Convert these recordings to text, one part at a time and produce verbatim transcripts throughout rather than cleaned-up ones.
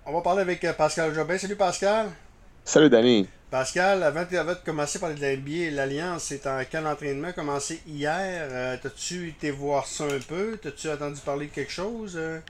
On va parler avec euh, Pascal Jobin. Salut Pascal. Salut Danny. Pascal, avant de, avant de commencer par de la N B A, l'Alliance est en camp d'entraînement commencé hier. Euh, T'as-tu été voir ça un peu? T'as-tu entendu parler de quelque chose? Euh?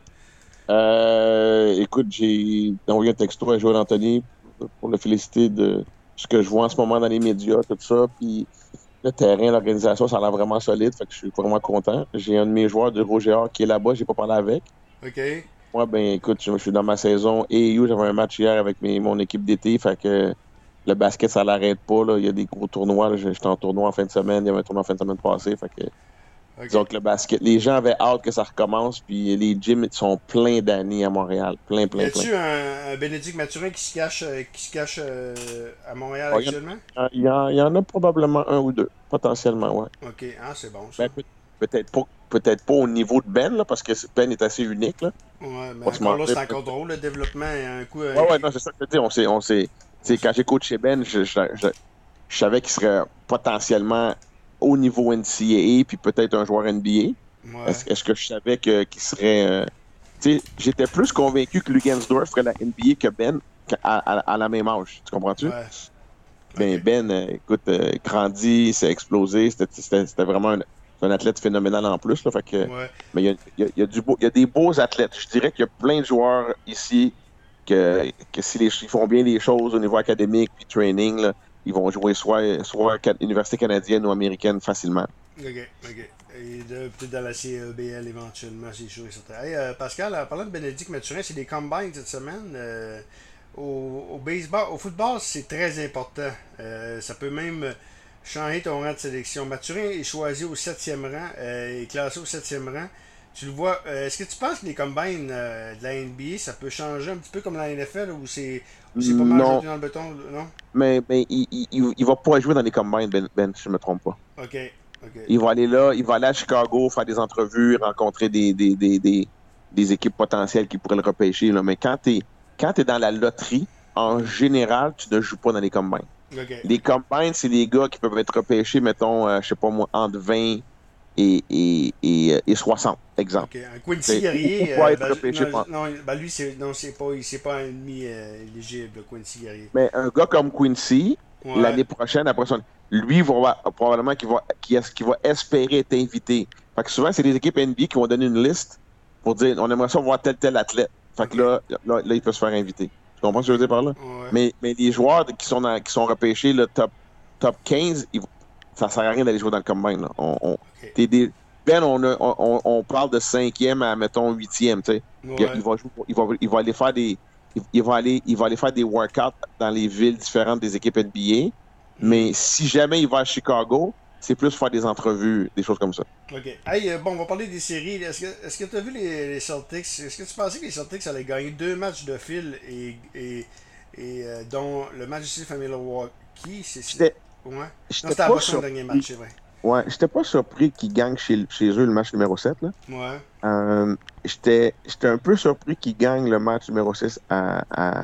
Euh, écoute, j'ai envoyé un texto à Joël Anthony pour le féliciter de ce que je vois en ce moment dans les médias, tout ça. Puis le terrain, l'organisation, ça a l'air vraiment solide. Fait que je suis vraiment content. J'ai un de mes joueurs de Roger Hart qui est là-bas, j'ai pas parlé avec. OK. Moi, ben écoute, je, je suis dans ma saison A A U, j'avais un match hier avec mes, mon équipe d'été. Fait que le basket, ça l'arrête pas. Là. Il y a des gros tournois. Là. J'étais en tournoi en fin de semaine. Il y avait un tournoi en fin de semaine passée. Fait que OK. disons que le basket, les gens avaient hâte que ça recommence, puis les gyms sont pleins d'années à Montréal. Plein, Y plein, plein. a-tu un, un Bénédicte Mathurin qui se cache, euh, qui se cache euh, à Montréal Bon, Il y, actuellement? en, il y en- il y en a probablement un ou deux, potentiellement, ouais. OK. Ah, c'est bon ça. Ben, peut- peut-être pas, peut-être pas au niveau de Ben, là, parce que Ben est assez unique, là. Ouais, mais On se encore là, mentir. c'est encore drôle le développement. Un coup, un Ouais, ouais, qui. non, c'est ça que je veux dire. On sait, on sait. Tu On sais, s- quand j'ai coaché Ben, je, je, je, je savais qu'il serait potentiellement au niveau N C A A, puis peut-être un joueur N B A. Ouais. Est-ce, est-ce que je savais que, qu'il serait. euh, Tu sais, j'étais plus convaincu que Lugansdorf ferait la N B A que Ben qu'à- à, à, à la même âge. Tu comprends-tu? Ouais. Ben, OK. Ben, euh, écoute, euh, grandi, s'est explosé. C'était c'était- c'était vraiment un, un athlète phénoménal en plus. Là, fait que, Ouais. mais il y a, il y a- il y a du beau, il y a des beaux athlètes. Je dirais qu'il y a plein de joueurs ici que, que si les, ils font bien les choses au niveau académique puis training, là, ils vont jouer soit, soit ca- université canadienne ou américaine facilement. OK, OK. Et de- peut-être dans la C E B L éventuellement, c'est sûr et certain. Hey, euh, Pascal, en parlant de Bénédicte Mathurin, c'est des combines cette semaine. Euh, au, au baseball, au football, c'est très important. Euh, ça peut même changer ton rang de sélection. Mathurin est choisi au septième rang, euh, est classé au septième rang. Tu le vois. Euh, Est-ce que tu penses que les combines euh, de la N B A, ça peut changer un petit peu comme la N F L où c'est où c'est pas mal Non, jeté dans le béton, non? mais, mais il, il, il, il va pas jouer dans les combines, Ben, Ben, si je me trompe pas. Ok, ok, Il va aller là, il va aller à Chicago, faire des entrevues, rencontrer des, des, des, des, des équipes potentielles qui pourraient le repêcher. Là. Mais quand tu es, quand t'es dans la loterie, en mhm, général, tu ne joues pas dans les combines. ok, Les ok. combines, c'est des gars qui peuvent être repêchés, mettons, euh, je sais pas moi, entre vingt et, et, et, euh, et soixante, exemple. Ok, un Quincy C'est- Ou, ou Guerrier, pas euh, être ben, je- repêché. non, par- non, ben lui, c'est, non, c'est pas, c'est pas un ennemi euh, éligible, le Quincy Guerrier. Mais un gars comme Quincy, Ouais, l'année prochaine, après ça, lui, va, va- probablement qu'il va, qu'il es- qu'il va espérer être invité. Fait que souvent, c'est les équipes N B A qui vont donner une liste pour dire on aimerait ça voir tel, tel athlète. Fait que ok, là, là, là, il peut se faire inviter. Tu comprends ce ok, que je veux dire par là? ouais, Mais, mais les joueurs qui sont, dans- qui sont repêchés, le top, top quinze, ils- ça ne sert à rien d'aller jouer dans le combine. Là. On, on, ok, t'es des, ben, on, a- on, on- on parle de cinquième à, mettons, huitième. Tu sais. Il, ouais, il va jouer, il, va, il va aller faire des. Il, il va aller, il va aller faire des workouts dans les villes différentes des équipes N B A. mhm, Mais si jamais il va à Chicago, c'est plus faire des entrevues, des choses comme ça. ok. Hey, euh, bon, on va parler des séries. Est-ce que, est-ce que tu as vu les, les Celtics? Est-ce que tu pensais que les Celtics allaient gagner deux matchs de fil et, et, et euh, dont le match ici à Milwaukee, c'est, c'est- J'étais, ouais. Non, j'étais c'était à pas Boston le dernier match, surpris. c'est vrai. Ouais, j'étais pas surpris qu'ils gagnent chez, chez eux le match numéro sept. Là. Ouais. Euh, j'étais, j'étais un peu surpris qu'ils gagnent le match numéro six à, à,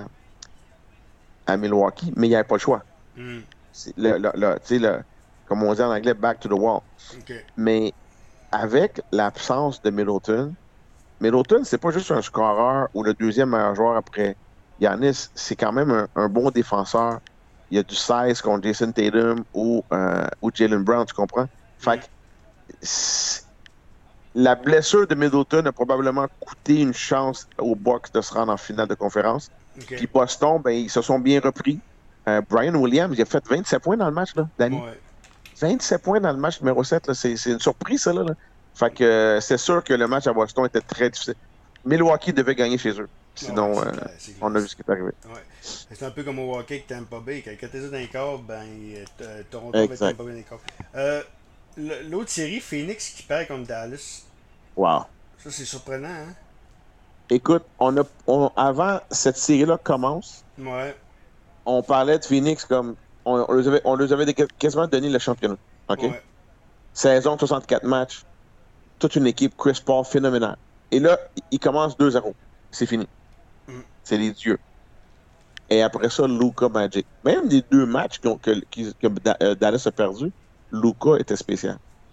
à Milwaukee, mais il n'y avait pas le choix. Hmm, C'est le, le, le- tu sais, le- comme on dit en anglais, back to the wall. ok. Mais avec l'absence de Middleton, Middleton, c'est pas juste un scoreur ou le deuxième meilleur joueur après Giannis, c'est quand même un, un bon défenseur. Il y a du seize contre Jason Tatum ou, euh, ou Jalen Brown, tu comprends? Fait Hmm, que c'est- la blessure de Middleton a probablement coûté une chance aux Bucks de se rendre en finale de conférence. ok. Puis Boston, ben, ils se sont bien repris. Euh, Brian Williams, il a fait vingt-sept points dans le match, là, Danny. Ouais. vingt-sept points dans le match numéro sept, là, c'est, c'est une surprise, ça. Là, là. Fait que euh, c'est sûr que le match à Boston était très difficile. Milwaukee devait gagner chez eux. Ah ouais, Sinon, c'est euh, clair, c'est clair. on a vu ce qui est arrivé. Ouais. C'est un peu comme au hockey avec Tampa Bay. Quand, quand t'es dans les corps, ben, euh, t- Toronto va être Exact. Tampa Bay dans les corps. Euh, le- L'autre série, Phoenix qui perd contre Dallas. Wow. Ça, c'est surprenant, hein? Écoute, on a, on- avant cette série-là commence, Ouais, on parlait de Phoenix comme. On, on les avait, on les avait quasiment donné le championnat. OK? ouais. Saison de soixante-quatre matchs, toute une équipe, Chris Paul, phénoménal. Et là, il commence deux zéro. C'est fini. Mm. C'est les dieux. Et après ça, Luka Magic. Même les deux matchs qu'on- que, qui- que Da- euh, Dallas a perdu, Luka était spécial.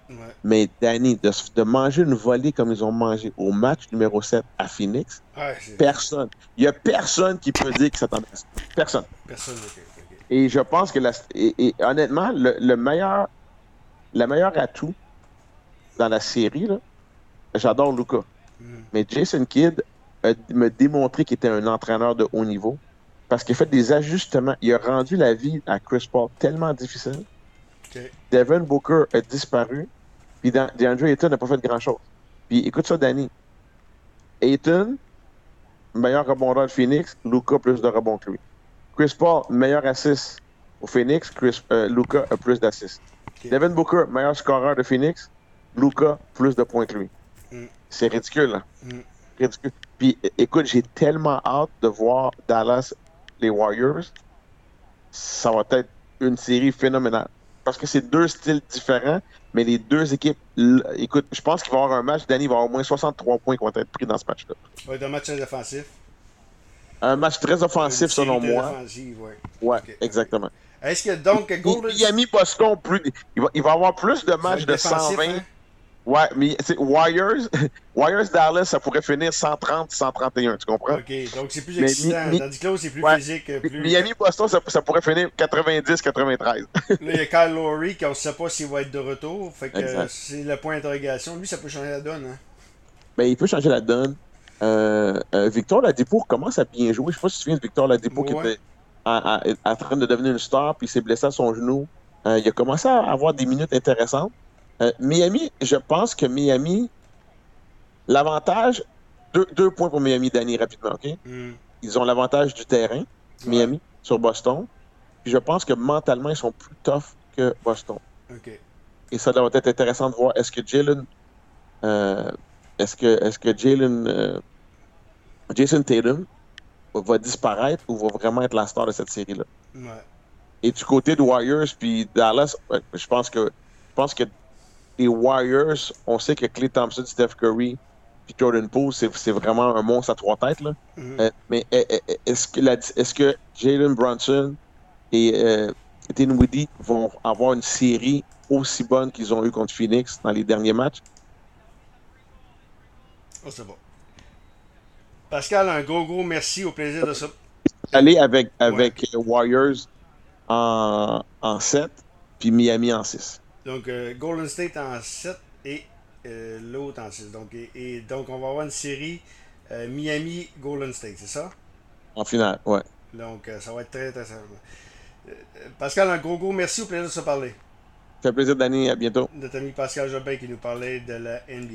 Ouais. Mais Danny, de, de manger une volée comme ils ont mangé au match numéro sept à Phoenix, Ouais, c'est. personne. Il n'y a personne qui peut dire que ça t'en Personne. Personne. Ok, ok. Et je pense que, la, et, et honnêtement, le, le meilleur, le meilleur atout dans la série, là, j'adore Luka. Mm. Mais Jason Kidd a, me démontré qu'il était un entraîneur de haut niveau parce qu'il a fait des ajustements. Il a rendu la vie à Chris Paul tellement difficile. Ok. Devin Booker a disparu. Puis Dan- DeAndre Ayton n'a pas fait grand-chose. Puis écoute ça, Danny. Ayton, meilleur rebondeur de Phoenix, Luka plus de rebonds que lui. Chris Paul, meilleur assist au Phoenix, Chris, euh, Luka a plus d'assists. Ok. Devin Booker, meilleur scoreur de Phoenix, Luka plus de points que lui. Mm. C'est ridicule, là. Mm. Ridicule. Puis é- écoute, j'ai tellement hâte de voir Dallas, les Warriors. Ça va être une série phénoménale. Parce que c'est deux styles différents, mais les deux équipes. l- Écoute, je pense qu'il va y avoir un match. Danny va avoir au moins soixante-trois points qui vont être pris dans ce match-là. Ça va être un match très offensif. Un match très Une offensif, série selon très moi. offensive, ouais. Ouais, Ok. exactement. Est-ce que donc Mi- Golden. Miami-Boston, plus... il, va, il va avoir plus de Ça va matchs être de défensif, cent vingt. hein? Ouais, mais c'est Warriors, Warriors Dallas, ça pourrait finir cent trente, cent trente et un, tu comprends? Ok, donc c'est plus Mais mi, excitant. mi, Tandis que là, c'est plus ouais, physique, mi- plus. Miami-Boston, ça, ça pourrait finir quatre-vingt-dix quatre-vingt-treize. Là, il y a Kyle Lowry qu'on ne sait pas s'il va être de retour. Fait que euh, Exact. c'est le point d'interrogation. Lui, ça peut changer la donne, hein? Ben, il peut changer la donne. Euh, euh, Victor Ladipo commence à bien jouer. Je sais pas si tu te souviens de Victor Ladipo qui Ouais. était en, en- en train de devenir une star, puis il s'est blessé à son genou. Euh, il a commencé à avoir des minutes intéressantes. Euh, Miami, je pense que Miami, l'avantage, deux, deux points pour Miami, Danny, rapidement, OK? Hmm. Ils ont l'avantage du terrain, Ouais. Miami, sur Boston. Puis je pense que mentalement, ils sont plus tough que Boston. Ok. Et ça doit être intéressant de voir est-ce que Jalen, euh, est-ce que, est-ce que Jalen, euh, Jason Tatum va disparaître ou va vraiment être la star de cette série-là. Ouais. Et du côté des Warriors puis Dallas, ouais, je pense que je pense que les Warriors, on sait que Klay Thompson, Steph Curry puis Jordan Poole, c'est, c'est vraiment un monstre à trois têtes là. Mhm. Euh, mais eh, eh, eh, est-ce que la- est-ce que Jalen Brunson et euh, Dinwiddie vont avoir une série aussi bonne qu'ils ont eu contre Phoenix dans les derniers matchs? Oh, c'est bon. Pascal, un gros, gros merci. Au plaisir de ça. Aller avec Ouais. avec Warriors en, en sept puis Miami en six. Donc, euh, Golden State en sept et euh, l'autre en six. Donc, et, et donc, on va avoir une série euh, Miami-Golden State, c'est ça? En finale, ouais. Donc, euh, ça va être très intéressant. Euh, Pascal, un gros, gros merci. Au plaisir de se parler. Ça fait plaisir, Danny. À bientôt. Notre ami Pascal Jobin qui nous parlait de la N B A.